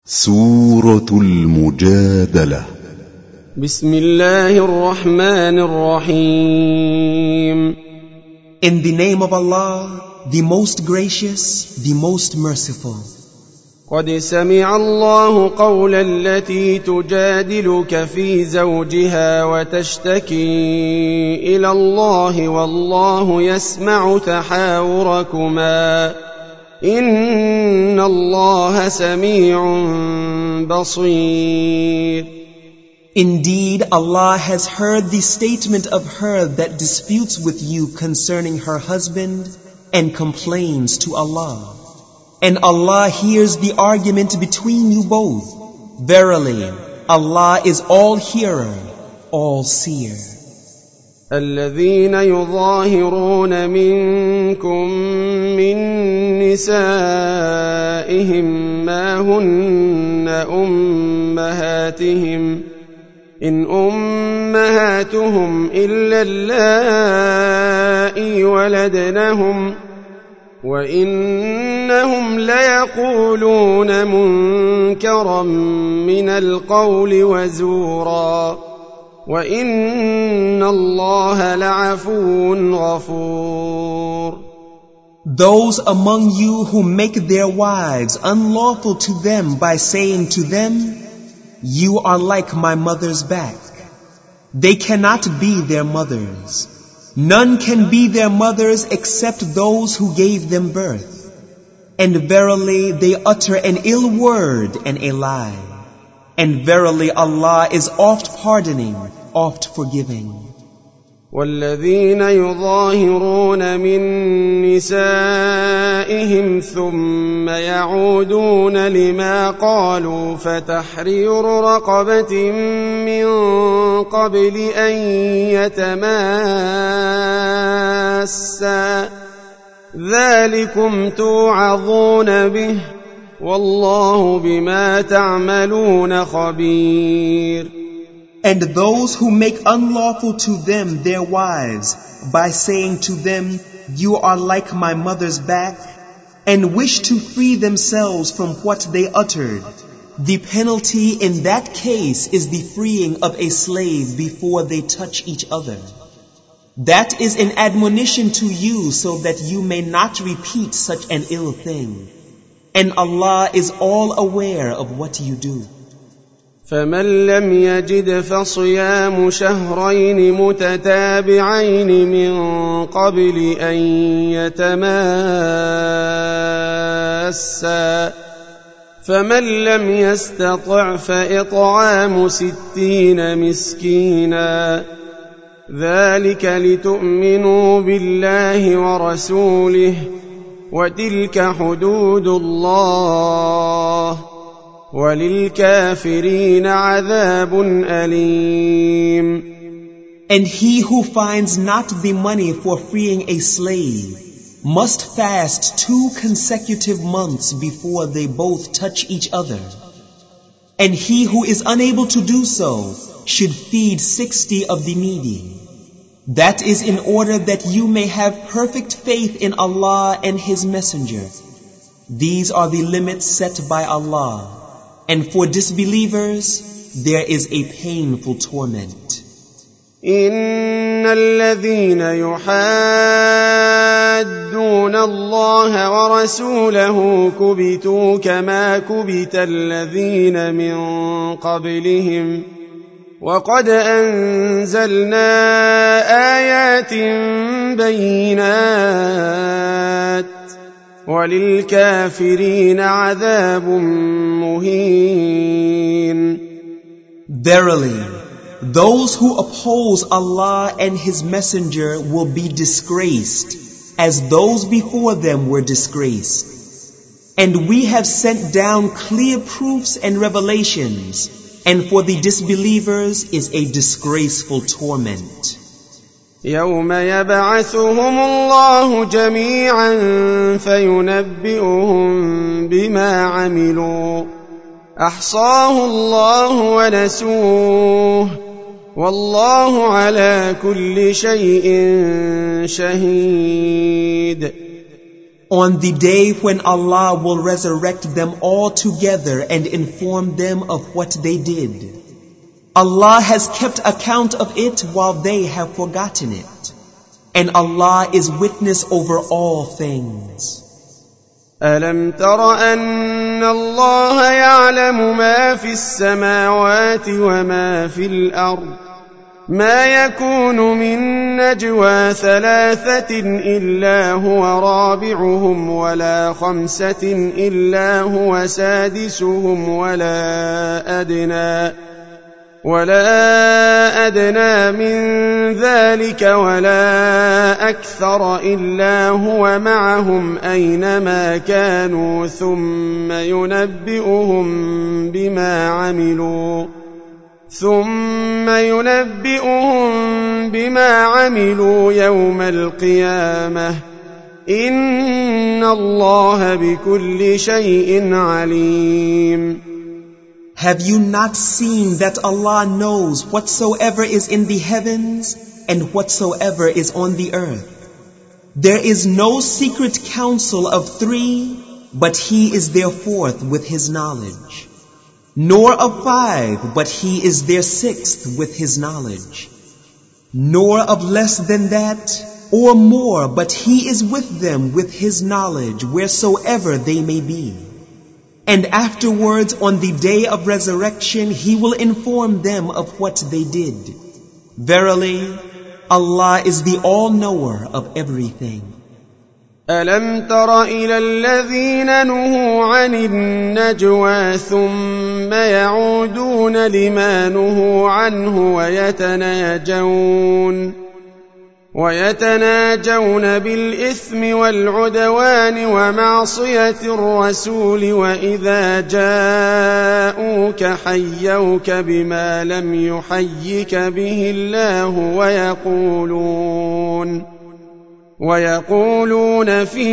سورة المجادلة. بسم الله الرحمن الرحيم. In the name of Allah, the most gracious, the most merciful. قد سمع الله قول التي تجادلك في زوجها وتشتكي إلى الله والله يسمع تحاوركما إن الله سميع بصير. Indeed, Allah has heard the statement of her that disputes with you concerning her husband and complains to Allah. And Allah hears the argument between you both. Verily, Allah is all-hearer, all-seer. الذين يظاهرون منكم من نسائهم ما هن أمهاتهم إن أمهاتهم إلا اللائي ولدنهم وإنهم ليقولون منكرا من القول وزورا وَإِنَّ اللَّهَ لَعَفُوٌّ غَفُورٌ. Those among you who make their wives unlawful to them by saying to them, "You are like my mother's back." They cannot be their mothers. None can be their mothers except those who gave them birth. And verily they utter an ill word and a lie. And verily Allah is oft pardoning, oft forgiving. والذين يظاهرون من نسائهم ثم يعودون لما قالوا فتحرير رقبة من قبل أن يتماسا ذلكم توعظون به والله بما تعملون خبير. And those who make unlawful to them their wives by saying to them, "You are like my mother's back," and wish to free themselves from what they uttered, the penalty in that case is the freeing of a slave before they touch each other. That is an admonition to you so that you may not repeat such an ill thing. And Allah is all aware of what you do. فمن لم يجد فصيام شهرين متتابعين من قبل أن يتماسا فمن لم يستطع فإطعام 60 مسكينا ذلك لتؤمنوا بالله ورسوله وتلك حدود الله وَلِلْكَافِرِينَ عَذَابٌ أَلِيمٌ. And he who finds not the money for freeing a slave must fast 2 consecutive months before they both touch each other. And he who is unable to do so should feed 60 of the needy. That is in order that you may have perfect faith in Allah and His Messenger. These are the limits set by Allah. And for disbelievers, there is a painful torment. إن الذين يحادون الله ورسوله كبتوا كما كبت الذين من قبلهم وقد أنزلنا آيات بينات وَلِلْكَافِرِينَ عَذَابٌ مُهِينٌ. Verily, those who oppose Allah and His Messenger will be disgraced, as those before them were disgraced. And we have sent down clear proofs and revelations, and for the disbelievers is a disgraceful torment. يوم يبعثهم الله جميعا فينبئهم بما عملوا أحصاه الله ونسوه والله على كل شيء شهيد. On the day when Allah will resurrect them all together and inform them of what they did. Allah has kept account of it while they have forgotten it. And Allah is witness over all things. ألم تر أن الله يعلم ما في السماوات وما في الأرض ما يكون من نجوى ثلاثة إلا هو رابعهم ولا خمسة إلا هو سادسهم ولا أدنى من ذلك ولا أكثر إلا هو معهم أينما كانوا ثم ينبئهم بما عملوا يوم القيامة إن الله بكل شيء عليم. Have you not seen that Allah knows whatsoever is in the heavens and whatsoever is on the earth? There is no secret council of three, but He is their fourth with His knowledge. Nor of five, but He is their sixth with His knowledge. Nor of less than that, or more, but He is with them with His knowledge wheresoever they may be. And afterwards, on the day of resurrection, He will inform them of what they did. Verily, Allah is the all-knower of everything. ألم تر إلى الذين نهوا عن النجوى ثم يعودون لما نهوا عنه ويتناجون بالإثم والعدوان ومعصية الرسول وإذا جاءوك حيوك بما لم يحيك به الله ويقولون في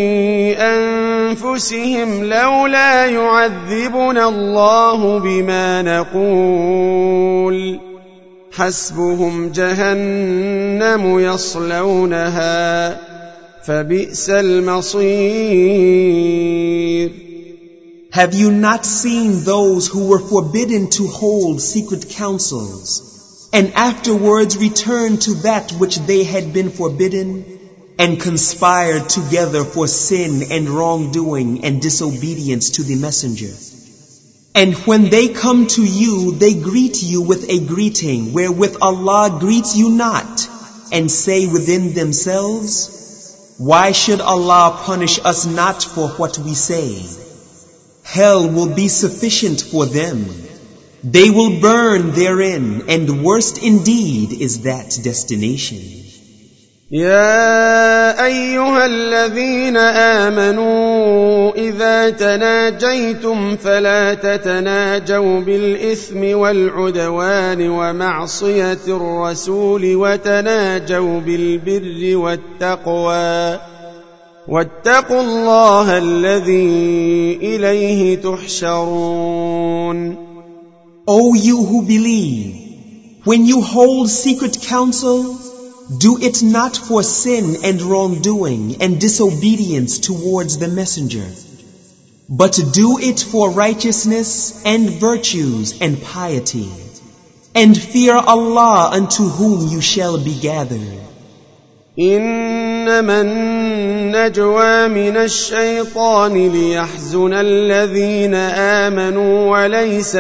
أنفسهم لولا يعذبنا الله بما نقول حسبهم جهنم يصلونها فبئس المصير. Have you not seen those who were forbidden to hold secret councils and afterwards returned to that which they had been forbidden and conspired together for sin and wrongdoing and disobedience to the messenger? And when they come to you, they greet you with a greeting wherewith Allah greets you not, and say within themselves, why should Allah punish us not for what we say? Hell will be sufficient for them. They will burn therein, and worst indeed is that destination. يا أيها الذين آمنوا إذا تناجيتم فلا تتناجوا بالإثم والعدوان ومعصية الرسول وتناجوا بالبر والتقوى واتقوا الله الذي إليه تحشرون. O you who believe, when you hold secret counsel, do it not for sin and wrongdoing and disobedience towards the messenger, but do it for righteousness and virtues and piety, and fear Allah unto whom you shall be gathered. إنما النجوى من الشيطان ليحزن الذين آمنوا وليس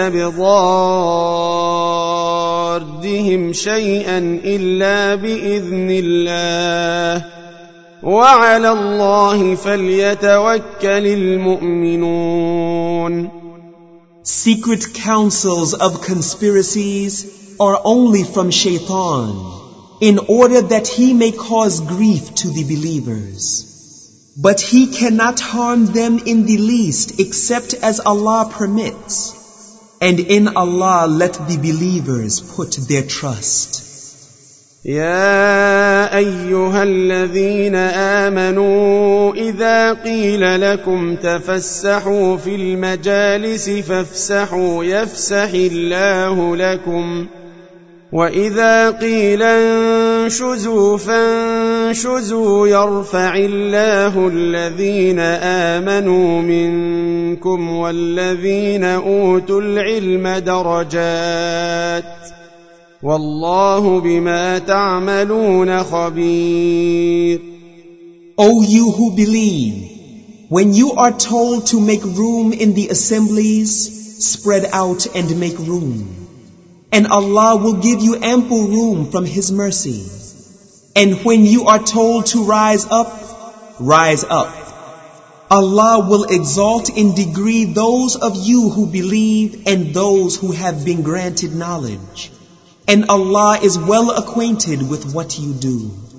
بضارهم شيئا إلا بإذن الله وعلى الله فليتوكل المؤمنون. Secret counsels of conspiracies are only from Shaitan, in order that he may cause grief to the believers. But he cannot harm them in the least except as Allah permits. And in Allah let the believers put their trust. يا أيها الذين آمنوا إذا قيل لكم تفسحوا في المجالس فافسحوا يفسح الله لكم وإذا قيل انشزوا تنشزوا يرفع الله الذين آمنوا منكم والذين أوتوا العلم درجات والله بما تعملون خبير. O you who believe, when you are told to make room in the assemblies, spread out and make room, and Allah will give you ample room from His mercy. And when you are told to rise up, rise up. Allah will exalt in degree those of you who believe and those who have been granted knowledge. And Allah is well acquainted with what you do.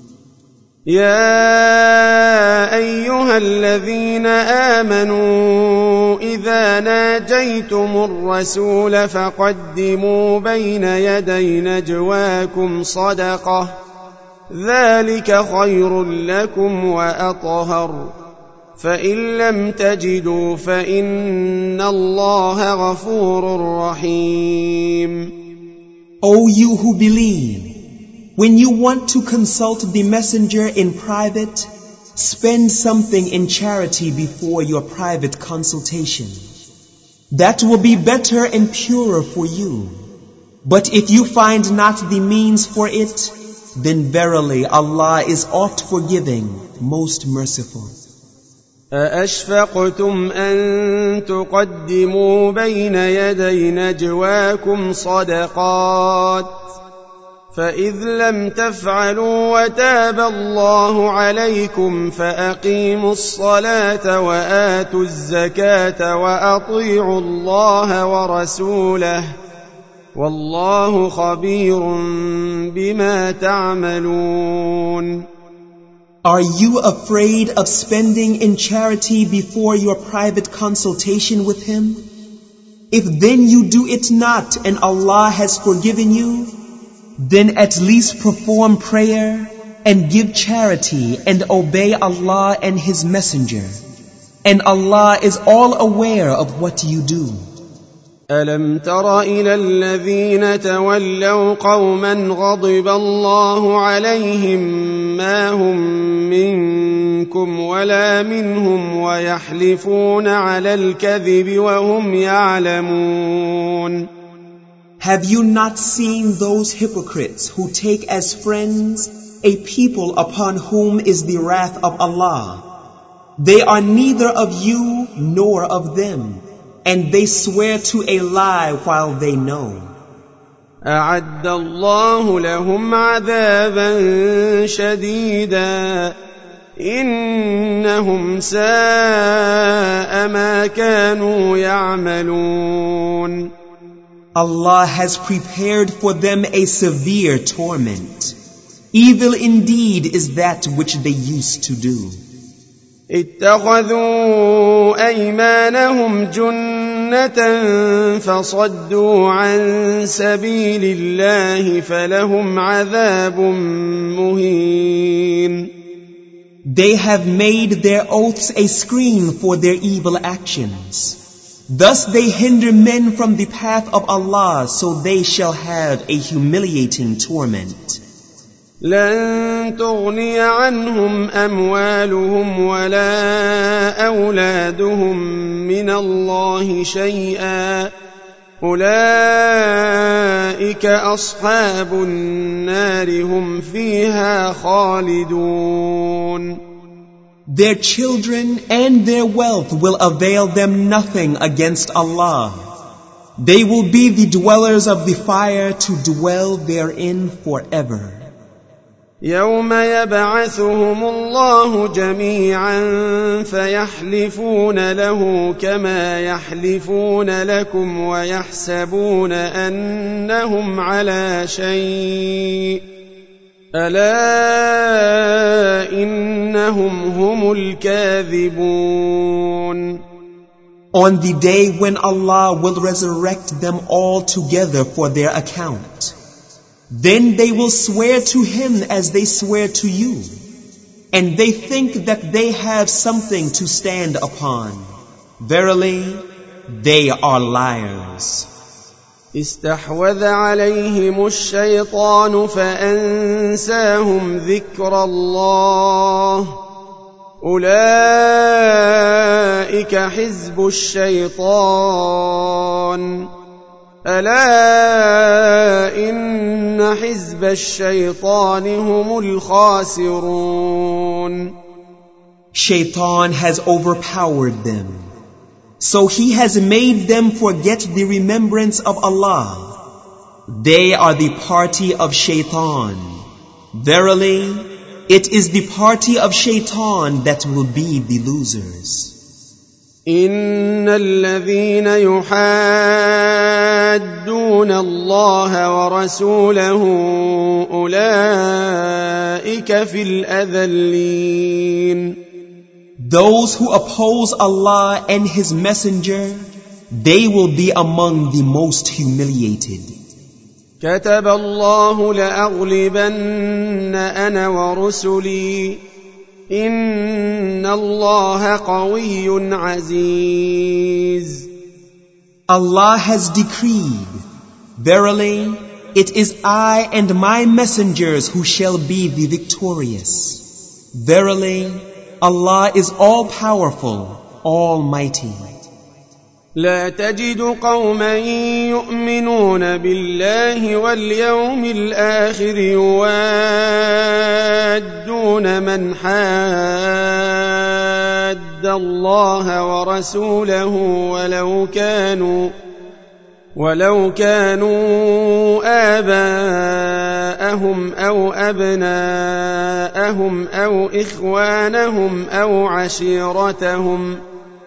يا أيها الذين آمنوا إذا ناجيتم الرسول فقدموا بين يدي نجواكم صدقة ذلك خير لكم وأطهر فإن لم تجدوا فإن الله غفور رحيم. O you who believe, when you want to consult the messenger in private, spend something in charity before your private consultation. That will be better and purer for you. But if you find not the means for it, then verily Allah is oft forgiving, most merciful. أأشفقتم أن تقدموا بين يدي نجواكم صدقات فإذ لم تفعلوا وتاب الله عليكم فأقيموا الصلاة وآتوا الزكاة وأطيعوا الله ورسوله والله خبير بما تعملون. Are you afraid of spending in charity before your private consultation with Him? If then you do it not and Allah has forgiven you, then at least perform prayer and give charity and obey Allah and His Messenger. And Allah is all aware of what you do. ألم تر إلى الذين تولوا قوما غضب الله عليهم ما هم منكم ولا منهم ويحلفون على الكذب وهم يعلمون. Have you not seen those hypocrites who take as friends a people upon whom is the wrath of Allah? They are neither of you nor of them, and they swear to a lie while they know. أعد الله لهم عذابا شديدا إنهم ساء ما كانوا يعملون. Allah has prepared for them a severe torment. Evil indeed is that which they used to do. اتخذوا أيمانهم جنة فصدوا عن سبيل الله فلهم عذاب مهين. They have made their oaths a screen for their evil actions. Thus they hinder men from the path of Allah, so they shall have a humiliating torment. لن تغني عنهم أموالهم ولا أولادهم من الله شيئا أولئك أصحاب النار هم فيها خالدون. Their children and their wealth will avail them nothing against Allah. They will be the dwellers of the fire to dwell therein forever. يوم يبعثهم الله جميعا فيحلفون له كما يحلفون لكم ويحسبون أنهم على شيء ألا إنهم هم الكاذبون. On the day when Allah will resurrect them all together for their account, then they will swear to Him as they swear to you, and they think that they have something to stand upon. Verily, they are liars. استحوذ عليهم الشيطان فأنساهم ذكر الله أولئك حزب الشيطان ألا إن حزب الشيطان هم الخاسرون. Shaitan has overpowered them, so he has made them forget the remembrance of Allah. They are the party of Shaitan. Verily, it is the party of Shaitan that will be the losers. إن الذين يحادون الله ورسوله أولئك في الأذلين. Those who oppose Allah and His Messenger, they will be among the most humiliated. كتب الله لأغلبن أنا ورسلي إن الله قوي عزيز. Allah has decreed, verily, it is I and my messengers who shall be the victorious. Verily, Allah is all-powerful, almighty. لا تجد قوما يؤمنون بالله واليوم الآخر يوادون من حاد الله ورسوله ولو كانوا آباءهم أو أبناءهم أو إخوانهم أو عشيرتهم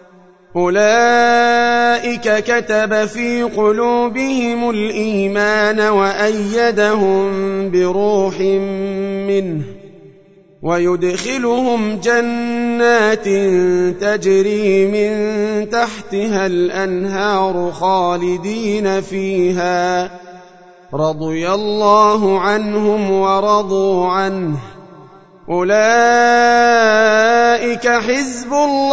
أولئك كتب في قلوبهم الإيمان وأيدهم بروح منه ويدخلهم جنات تجري من تحتها الأنهار خالدين فيها رضي الله عنهم ورضوا عنه أولئك حزب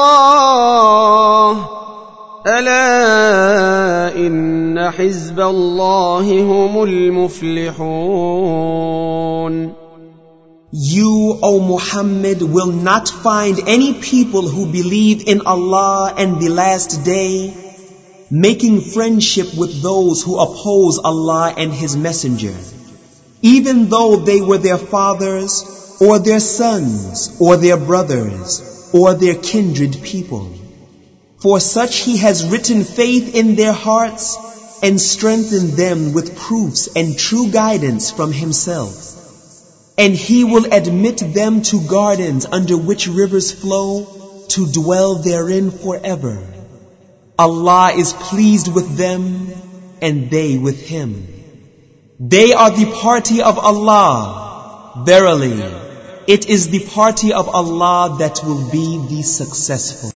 الله ألا إن حزب الله هم المفلحون. You, O Muhammad, will not find any people who believe in Allah and the last day making friendship with those who oppose Allah and His Messenger, even though they were their fathers or their sons or their brothers or their kindred people. For such He has written faith in their hearts and strengthened them with proofs and true guidance from Himself. And He will admit them to gardens under which rivers flow to dwell therein forever. Allah is pleased with them and they with Him. They are the party of Allah. Verily, it is the party of Allah that will be the successful.